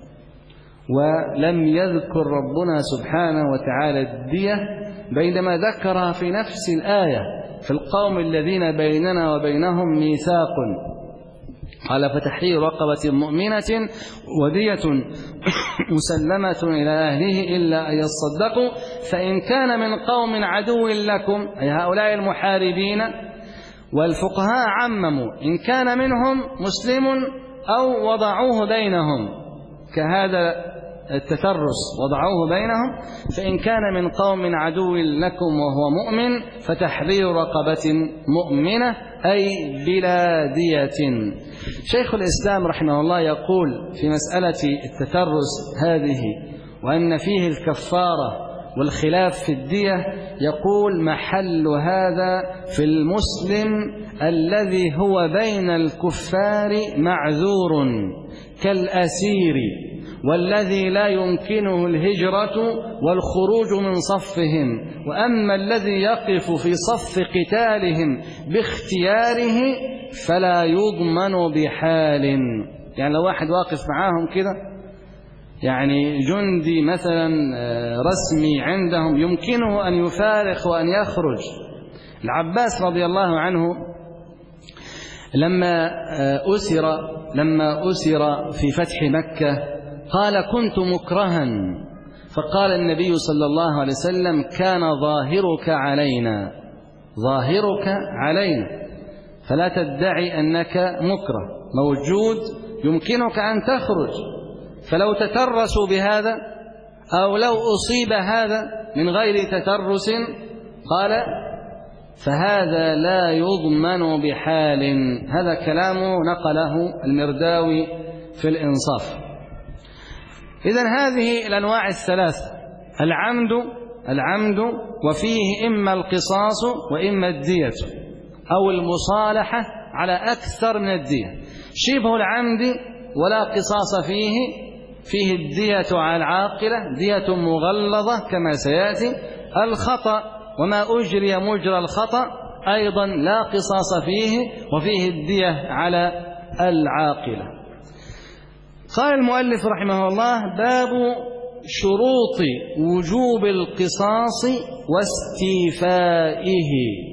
ولم يذكر ربنا سبحانه وتعالى الدية بينما ذكرها في نفس الآية في القوم الذين بيننا وبينهم ميثاق، قال: فتحرير رقبة مؤمنة ودية مسلمة إلى أهله إلا أن يصدقوا فإن كان من قوم عدو لكم، أي هؤلاء المحاربين. والفقهاء عمموا: إن كان منهم مسلم أو وضعوه بينهم، كهذا التترس وضعوه بينهم، فإن كان من قوم عدو لكم وهو مؤمن فتحرير رقبة مؤمنة، أي بلا دية. شيخ الإسلام رحمه الله يقول في مسألة التترس هذه وأن فيه الكفارة والخلاف في الدية، يقول: محل هذا في المسلم الذي هو بين الكفار معذور كالأسير والذي لا يمكنه الهجرة والخروج من صفهم، وأما الذي يقف في صف قتالهم باختياره فلا يضمن بحال. يعني لو واحد واقف معاهم كده، يعني جندي مثلا رسمي عندهم، يمكنه أن يفارق وأن يخرج. العباس رضي الله عنه لما أسر في فتح مكة قال: كنت مكرها، فقال النبي صلى الله عليه وسلم: كان ظاهرك علينا، ظاهرك علينا، فلا تدعي أنك مكره، موجود يمكنك أن تخرج. فلو تترسوا بهذا أو لو أصيب هذا من غير تترس، قال: فهذا لا يضمن بحال. هذا كلامه نقله المرداوي في الإنصاف. إذن هذه الأنواع الثلاثة: العمد وفيه إما القصاص وإما الدية أو المصالحة على أكثر من الدية. شبه العمد ولا قصاص فيه الدية على العاقلة، دية مغلظة كما سيأتي. الخطأ وما أجري مجرى الخطأ أيضا لا قصاص فيه، وفيه الدية على العاقلة. قال المؤلف رحمه الله: باب شروط وجوب القصاص واستيفائه.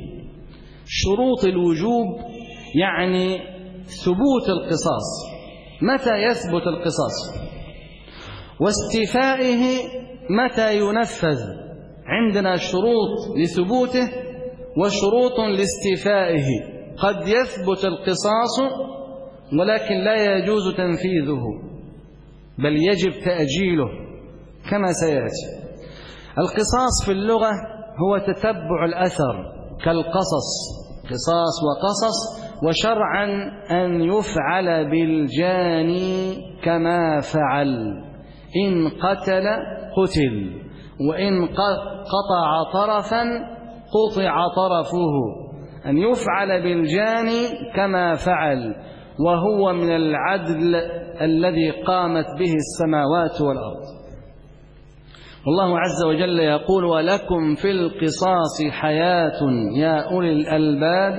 شروط الوجوب يعني ثبوت القصاص، متى يثبت القصاص، واستيفائه متى ينفذ. عندنا شروط لثبوته وشروط لاستيفائه. قد يثبت القصاص ولكن لا يجوز تنفيذه، بل يجب تأجيله كما سيأتي. القصاص في اللغة هو تتبع الأثر كالقصص، قصاص وقصص. وشرعا أن يفعل بالجاني كما فعل، إن قتل قتل، وإن قطع طرفا قطع طرفه. أن يفعل بالجاني كما فعل، وهو من العدل الذي قامت به السماوات والأرض. والله عز وجل يقول: ولكم في القصاص حياة يا أولي الألباب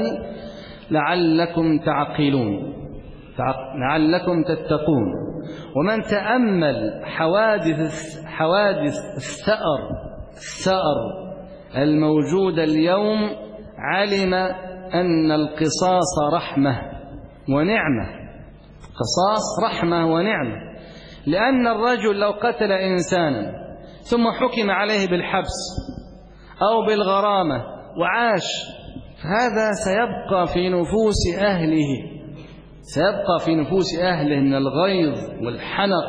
لعلكم تعقلون، لعلكم تتقون. ومن تأمل حوادث الثأر الموجودة اليوم علم أن القصاص رحمة ونعمة. قصاص رحمة ونعمة، لأن الرجل لو قتل إنسانا ثم حكم عليه بالحبس أو بالغرامة وعاش، هذا سيبقى في نفوس أهله، سيبقى في نفوس أهله من الغيظ والحنق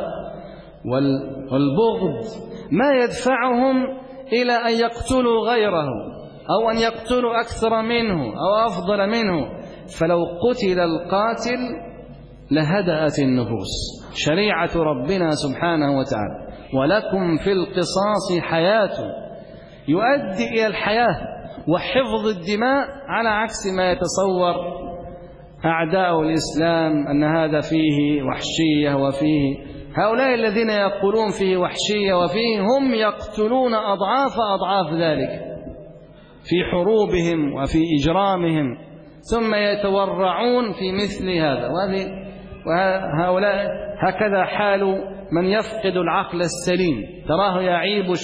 والبغض ما يدفعهم إلى أن يقتلوا غيره أو أن يقتلوا أكثر منه أو أفضل منه. فلو قتل القاتل لهدأت النفوس. شريعة ربنا سبحانه وتعالى: ولكم في القصاص حياة، يؤدي إلى الحياة وحفظ الدماء، على عكس ما يتصور أعداء الإسلام أن هذا فيه وحشية. وفيه هؤلاء الذين يقولون فيه وحشية وفيه، هم يقتلون أضعاف ذلك في حروبهم وفي إجرامهم، ثم يتورعون في مثل هذا. وهؤلاء هكذا حال من يفقد العقل السليم، تراه يعيب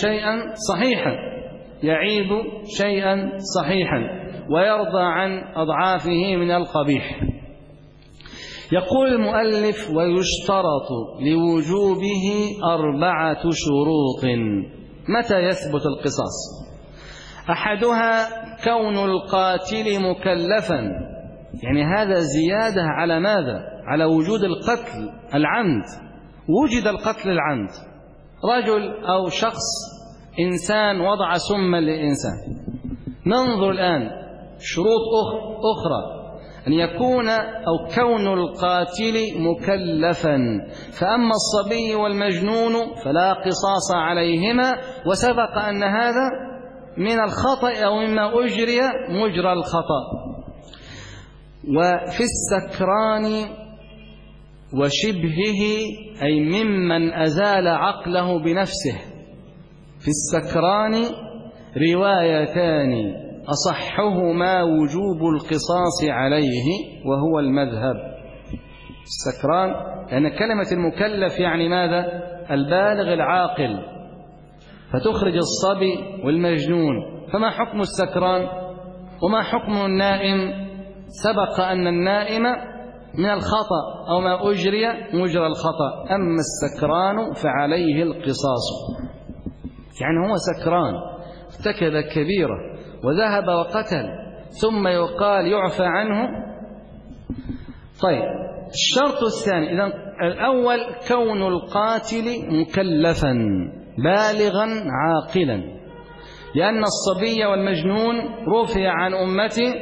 شيئا صحيحا ويرضى عن أضعافه من القبيح. يقول المؤلف: ويشترط لوجوبه 4 شروط. متى يثبت القصاص؟ أحدها كون القاتل مكلفا، يعني هذا زيادة على ماذا؟ على وجود القتل العمد. وجد القتل العمد، رجل أو شخص إنسان وضع سما لإنسان. ننظر الآن شروط أخرى: أن يكون أو كون القاتل مكلفا. فأما الصبي والمجنون فلا قصاص عليهما، وسبق أن هذا من الخطأ أو مما أجري مجرى الخطأ. وفي السكران وشبهه أي ممن أزال عقله بنفسه. في السكران روايتان أصحهما وجوب القصاص عليه وهو المذهب. السكران لأن كلمة المكلف يعني ماذا؟ البالغ العاقل، فتخرج الصبي والمجنون. فما حكم السكران وما حكم النائم؟ سبق أن النائم من الخطأ أو ما أجري مجرى الخطأ، أما السكران فعليه القصاص. يعني هو سكران ارتكب كبيرة وذهب وقتل ثم يقال يعفى عنه. طيب الشرط الثاني، إذن الأول كون القاتل مكلفا بالغا عاقلا، لأن الصبي والمجنون رفع عن أمته،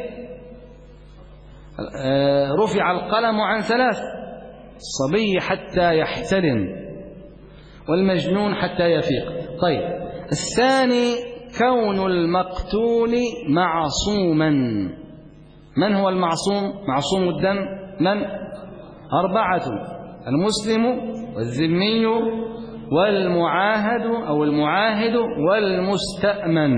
رفع القلم عن ثلاث: الصبي حتى يحتلم، والمجنون حتى يفيق. طيب الثاني كون المقتول معصوما. من هو المعصوم؟ معصوم الدم من؟ 4: المسلم والذمي والمعاهد أو المعاهد والمستأمن.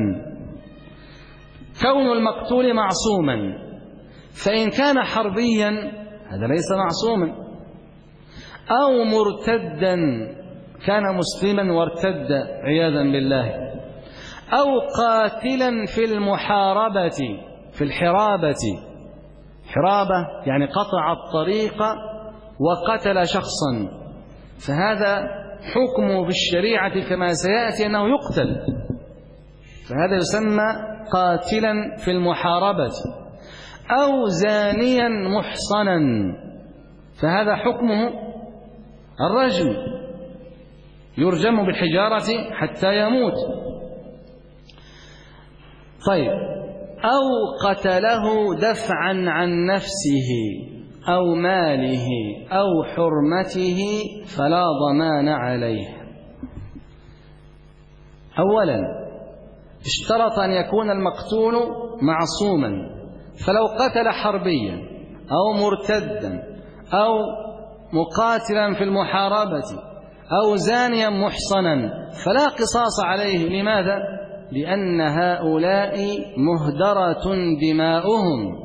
كون المقتول معصوما، فإن كان حربيا هذا ليس معصوما، أو مرتدا كان مسلما وارتد عياذا بالله، أو قاتلا في المحاربة، في الحرابة. حرابة يعني قطع الطريق وقتل شخصا، فهذا حكمه بالشريعة كما سيأتي أنه يقتل، فهذا يسمى قاتلا في المحاربة. أو زانيا محصنا، فهذا حكمه الرجم، يرجم بالحجارة حتى يموت. طيب أو قتله دفعا عن نفسه أو ماله أو حرمته فلا ضمان عليه. أولا اشترط أن يكون المقتول معصوما، فلو قتل حربيا أو مرتدا أو مقاتلا في المحاربة أو زانيا محصنا فلا قصاص عليه. لماذا؟ لأن هؤلاء مهدرة دماؤهم،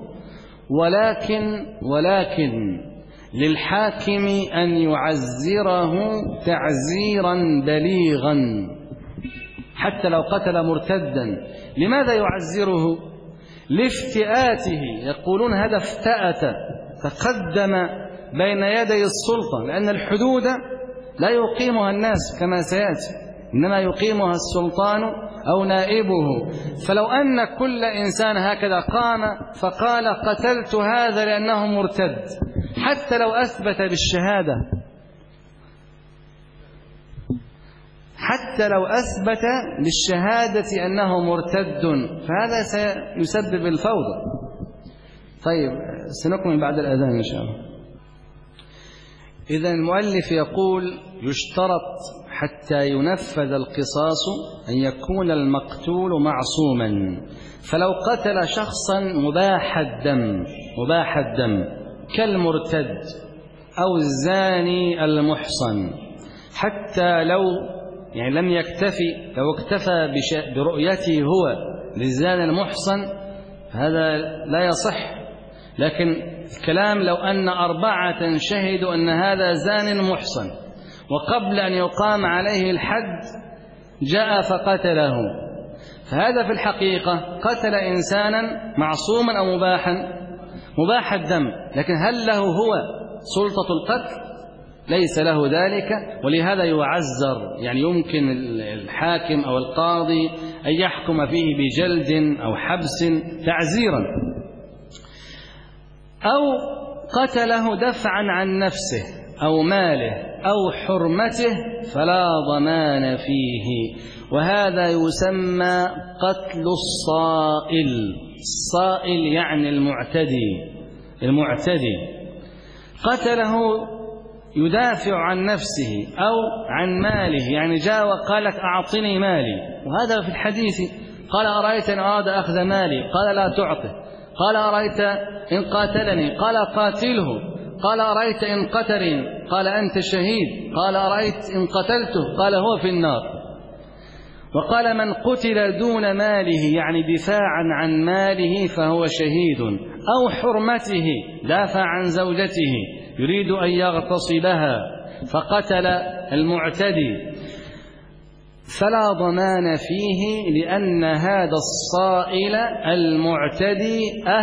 ولكن للحاكم أن يعزره تعزيرا بليغا حتى لو قتل مرتدا. لماذا يعزره؟ لافتئاته، يقولون هذا افتأت، تقدم بين يدي السلطة، لأن الحدود لا يقيمها الناس كما سيأتي، إنما يقيمها السلطان أو نائبه. فلو أن كل إنسان هكذا قام فقال قتلت هذا لأنه مرتد، حتى لو أثبت بالشهادة، حتى لو أثبت بالشهادة أنه مرتد، فهذا سيسبب الفوضى. طيب سنكمل بعد الأذان إن شاء الله. إذن المؤلف يقول يشترط حتى ينفذ القصاص أن يكون المقتول معصوما. فلو قتل شخصا مباح الدم كالمرتد أو الزاني المحصن، حتى لو يعني لم يكتفي، لو اكتفى برؤيته هو للزاني المحصن فهذا لا يصح. لكن الكلام لو أن 4 شهدوا أن هذا زان محصن وقبل أن يقام عليه الحد جاء فقتله، فهذا في الحقيقة قتل إنسانا معصوما أو مباح الدم. لكن هل له هو سلطة القتل؟ ليس له ذلك، ولهذا يعزر. يعني يمكن الحاكم أو القاضي أن يحكم فيه بجلد أو حبس تعزيرا. أو قتله دفعا عن نفسه أو ماله أو حرمته فلا ضمان فيه، وهذا يسمى قتل الصائل. الصائل يعني المعتدي قتله يدافع عن نفسه أو عن ماله، يعني جاء وقال لك أعطني مالي، وهذا في الحديث قال أرأيت إن أراد أخذ مالي؟ قال لا تعطه. قال أرأيت إن قاتلني؟ قال قاتله. قال أرأيت إن قتل؟ قال أنت شهيد. قال أرأيت إن قتلته؟ قال هو في النار. وقال من قتل دون ماله يعني دفاعا عن ماله فهو شهيد، أو حرمته دافع عن زوجته يريد أن يغتصبها فقتل المعتدي فلا ضمان فيه، لأن هذا الصائل المعتدي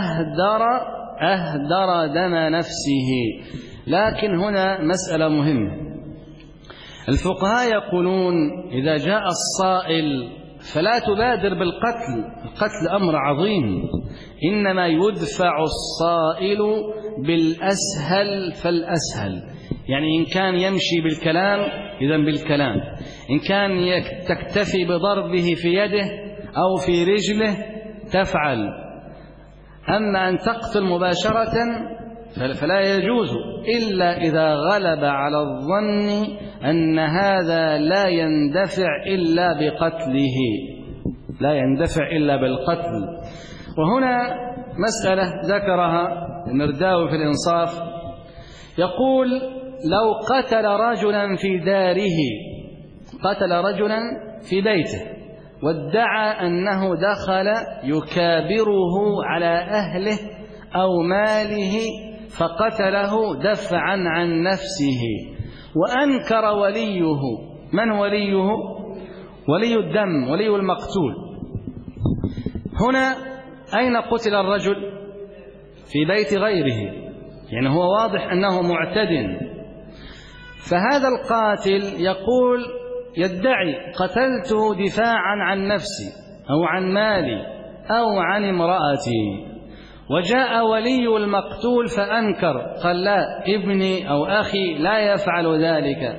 أهدر دم نفسه. لكن هنا مسألة مهمة، الفقهاء يقولون إذا جاء الصائل فلا تبادر بالقتل، القتل أمر عظيم، إنما يدفع الصائل بالأسهل فالأسهل. يعني إن كان يمشي بالكلام إذن بالكلام، إن كان تكتفي بضربه في يده أو في رجله تفعل. أما أن تقتل مباشرة فلا يجوز إلا إذا غلب على الظن أن هذا لا يندفع إلا بقتله، لا يندفع إلا بالقتل. وهنا مسألة ذكرها المرداوي في الإنصاف، يقول لو قتل رجلا في داره، قتل رجلا في بيته وادعى أنه دخل يكابره على أهله أو ماله فقتله دفعا عن نفسه، وأنكر وليه. من وليه؟ ولي الدم، ولي المقتول. هنا أين قتل الرجل؟ في بيت غيره، يعني هو واضح أنه معتد. فهذا القاتل يقول يدعي قتلته دفاعا عن نفسي أو عن مالي أو عن امرأتي، وجاء ولي المقتول فأنكر، قال لا، ابني أو أخي لا يفعل ذلك.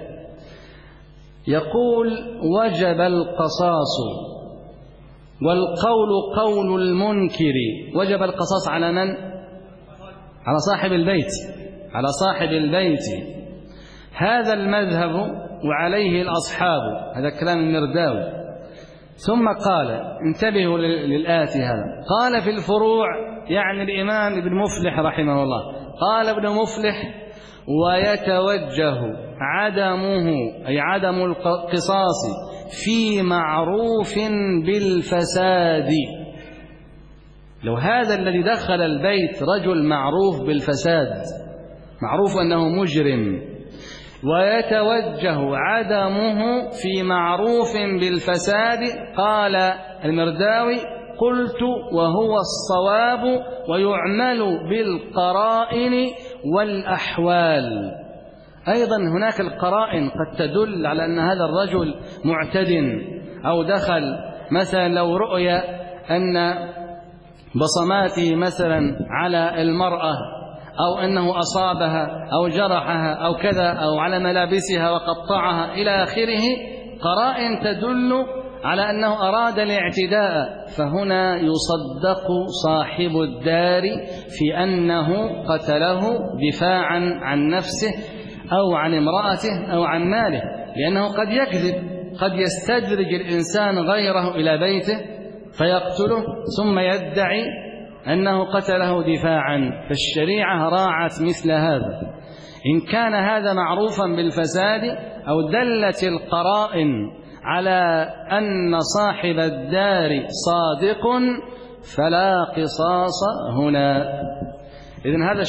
يقول وجب القصاص، والقول قول المنكر. وجب القصاص على من؟ على صاحب البيت، على صاحب البيت. هذا المذهب وعليه الأصحاب، هذا كلام المرداوي. ثم قال، انتبهوا للآتي هذا، قال في الفروع، يعني الإمام ابن مفلح رحمه الله، قال ابن مفلح ويتوجه عدمه أي عدم القصاص في معروف بالفساد. لو هذا الذي دخل البيت رجل معروف بالفساد، معروف أنه مجرم، ويتوجه عدمه في معروف بالفساد، قال المرداوي قلت وهو الصواب ويعمل بالقرائن والأحوال. أيضا هناك القرائن قد تدل على أن هذا الرجل معتد، أو دخل مثلا لو رؤي أن بصماته مثلا على المرأة، أو أنه أصابها أو جرحها أو كذا، أو على ملابسها وقطعها إلى آخره، قرائن تدل على أنه أراد الاعتداء، فهنا يصدق صاحب الدار في أنه قتله دفاعا عن نفسه أو عن امرأته أو عن ماله، لأنه قد يكذب، قد يستدرج الإنسان غيره إلى بيته فيقتله ثم يدعي أنه قتله دفاعا. فالشريعة راعت مثل هذا. إن كان هذا معروفا بالفساد أو دلت القرائن على أن صاحب الدار صادق فلا قصاص هنا. إذن هذا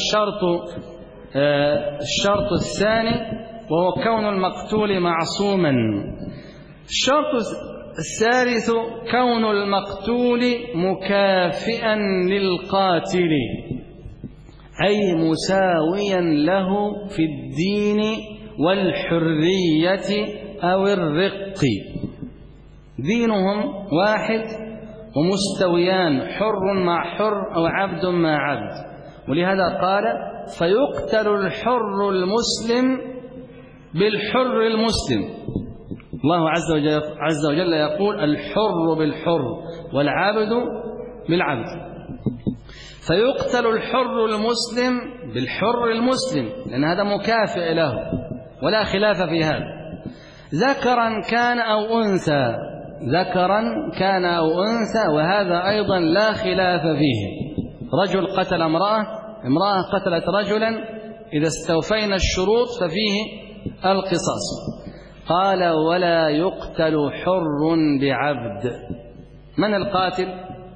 الشرط الثاني، وهو كون المقتول معصوما. الشرط الثالث كون المقتول مكافئا للقاتل، أي مساويا له في الدين والحرية أو الرق، دينهم واحد ومستويان، حر مع حر أو عبد مع عبد. ولهذا قال فيقتل الحر المسلم بالحر المسلم. الله عز وجل يقول الحر بالحر والعبد بالعبد، فيقتل الحر المسلم بالحر المسلم، لأن هذا مكافئ له ولا خلاف في هذا، ذكرا كان أو أنثى، ذكرا كان أو أنثى، وهذا أيضا لا خلاف فيه. رجل قتل امرأة، امرأة قتلت رجلا، إذا استوفينا الشروط ففيه القصاص. قال ولا يقتل حر بعبد. من القاتل؟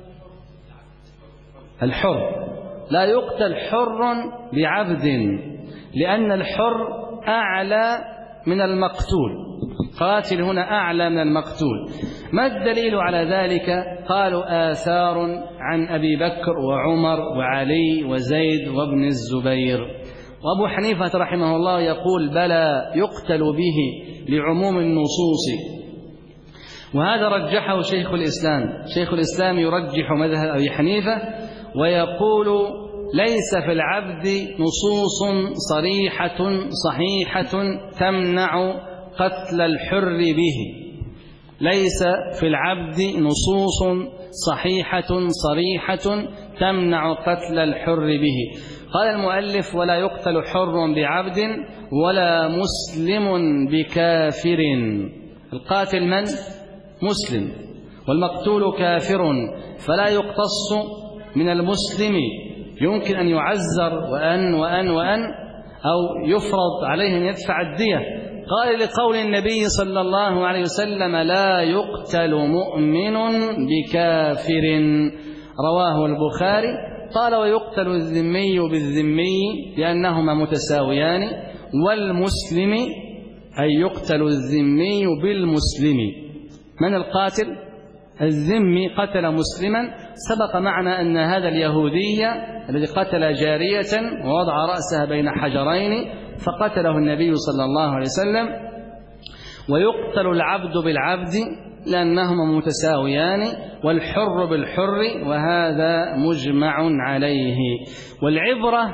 الحر. لا يقتل حر بعبد لأن الحر أعلى من المقتول، قاتل هنا أعلى من المقتول. ما الدليل على ذلك؟ قالوا آثار عن أبي بكر وعمر وعلي وزيد وابن الزبير. وأبو حنيفة رحمه الله يقول بلى يقتل به لعموم النصوص، وهذا رجحه شيخ الإسلام. شيخ الإسلام يرجح مذهب أبي حنيفة ويقول ليس في العبد نصوص صريحة صحيحة تمنع قتل الحر به. ليس في العبد نصوص صحيحة صريحة تمنع قتل الحر به. قال المؤلف ولا يقتل حر بعبد ولا مسلم بكافر. القاتل من؟ مسلم، والمقتول كافر، فلا يقتص من المسلم. يمكن أن يعزر وأن أو يفرض عليه أن يدفع الدية. قال لقول النبي صلى الله عليه وسلم لا يقتل مؤمن بكافر، رواه البخاري. قال ويقتل الذمي بالذمي لأنهما متساويان، والمسلم أي يقتل الذمي بالمسلم. من القاتل؟ الذمي قتل مسلما. سبق معنا أن هذا اليهودي الذي قتل جارية ووضع رأسها بين حجرين فقتله النبي صلى الله عليه وسلم. ويقتل العبد بالعبد لأنهما متساويان، والحر بالحر، وهذا مجمع عليه. والعبرة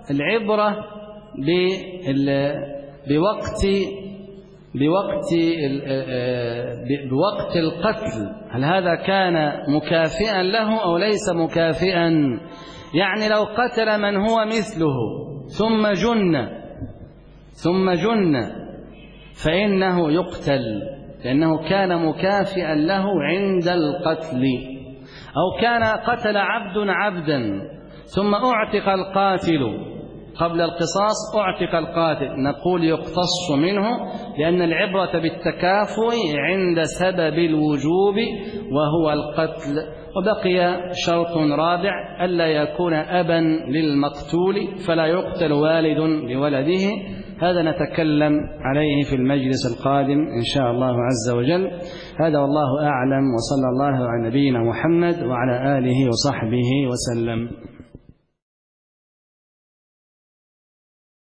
بوقت القتل، هل هذا كان مكافئا له أو ليس مكافئا؟ يعني لو قتل من هو مثله ثم جن فإنه يقتل لأنه كان مكافئا له عند القتل. أو كان قتل عبدا ثم أعتق القاتل قبل القصاص، أعتق القاتل، نقول يقتص منه، لأن العبرة بالتكافؤ عند سبب الوجوب وهو القتل. وبقي شرط رابع ألا يكون أبا للمقتول، فلا يقتل والد لولده. هذا نتكلم عليه في المجلس القادم إن شاء الله عز وجل. هذا والله أعلم، وصلى الله على نبينا محمد وعلى آله وصحبه وسلم.